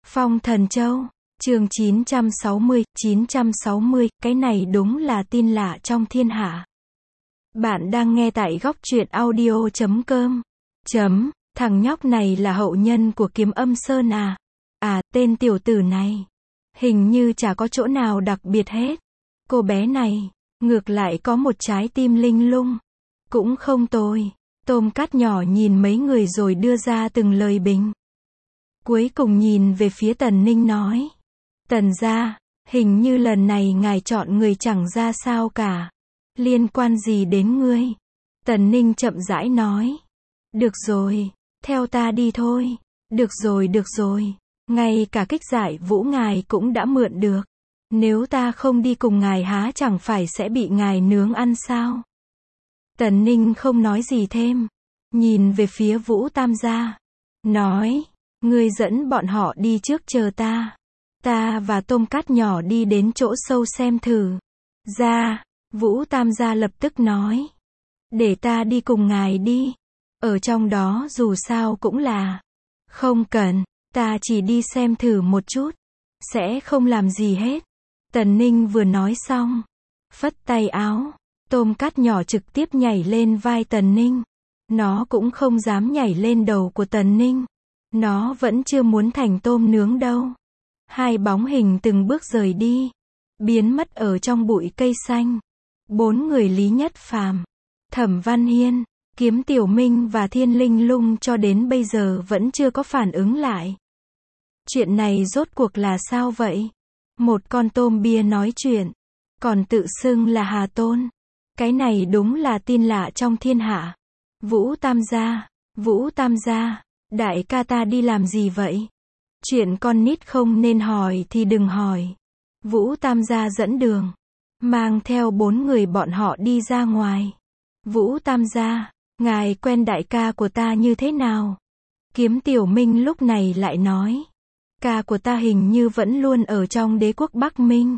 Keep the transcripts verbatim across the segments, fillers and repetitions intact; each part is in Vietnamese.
Phong Thần Châu, chương chín trăm sáu mươi, chín trăm sáu mươi, cái này đúng là tin lạ trong thiên hạ. Bạn đang nghe tại góc truyện audio chấm com. Chấm, thằng nhóc này là hậu nhân của Kiếm Âm Sơn à? À, tên tiểu tử này. Hình như chả có chỗ nào đặc biệt hết. Cô bé này, ngược lại có một trái tim linh lung. Cũng không tồi. Tôm Cát nhỏ nhìn mấy người rồi đưa ra từng lời bình. Cuối cùng nhìn về phía Tần Ninh nói. Tần gia, hình như lần này ngài chọn người chẳng ra sao cả. Liên quan gì đến ngươi? Tần Ninh chậm rãi nói. Được rồi, theo ta đi thôi. Được rồi, được rồi. Ngay cả kích giải vũ ngài cũng đã mượn được. Nếu ta không đi cùng ngài há chẳng phải sẽ bị ngài nướng ăn sao? Tần Ninh không nói gì thêm. Nhìn về phía Vũ Tam gia. Nói, ngươi dẫn bọn họ đi trước chờ ta. Ta và Tôm Cát nhỏ đi đến chỗ sâu xem thử. Ra, Vũ Tam gia lập tức nói. Để ta đi cùng ngài đi. Ở trong đó dù sao cũng là. Không cần, ta chỉ đi xem thử một chút. Sẽ không làm gì hết. Tần Ninh vừa nói xong. Phất tay áo. Tôm Cát nhỏ trực tiếp nhảy lên vai Tần Ninh. Nó cũng không dám nhảy lên đầu của Tần Ninh. Nó vẫn chưa muốn thành tôm nướng đâu. Hai bóng hình từng bước rời đi. Biến mất ở trong bụi cây xanh. Bốn người Lý Nhất Phàm, Thẩm Văn Hiên, Kiếm Tiểu Minh và Thiên Linh Lung cho đến bây giờ vẫn chưa có phản ứng lại. Chuyện này rốt cuộc là sao vậy? Một con tôm bia nói chuyện. Còn tự xưng là Hà Tôn. Cái này đúng là tin lạ trong thiên hạ. Vũ Tam gia, Vũ Tam gia, đại ca ta đi làm gì vậy? Chuyện con nít không nên hỏi thì đừng hỏi. Vũ Tam gia dẫn đường. Mang theo bốn người bọn họ đi ra ngoài. Vũ Tam gia, ngài quen đại ca của ta như thế nào? Kiếm Tiểu Minh lúc này lại nói. Ca của ta hình như vẫn luôn ở trong đế quốc Bắc Minh.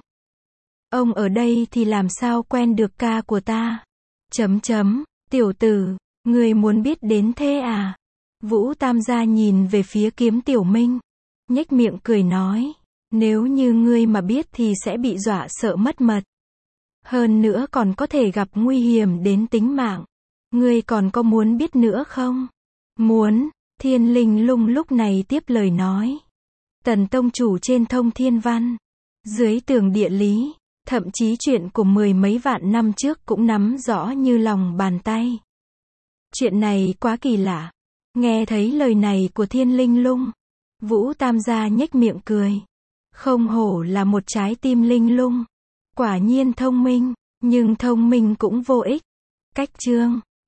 Ông ở đây thì làm sao quen được ca của ta? Chấm chấm, tiểu tử, người muốn biết đến thế à? Vũ Tam gia nhìn về phía Kiếm Tiểu Minh. Nhếch miệng cười nói. Nếu như ngươi mà biết thì sẽ bị dọa sợ mất mật. Hơn nữa còn có thể gặp nguy hiểm đến tính mạng. Ngươi còn có muốn biết nữa không? Muốn, Thiên Linh Lung lúc này tiếp lời nói. Tần tông chủ trên thông thiên văn. Dưới tường địa lý. Thậm chí chuyện của mười mấy vạn năm trước cũng nắm rõ như lòng bàn tay. Chuyện này quá kỳ lạ. Nghe thấy lời này của Thiên Linh Lung. Vũ Tam gia nhếch miệng cười. Không hổ là một trái tim linh lung. Quả nhiên thông minh, nhưng thông minh cũng vô ích. Cách chương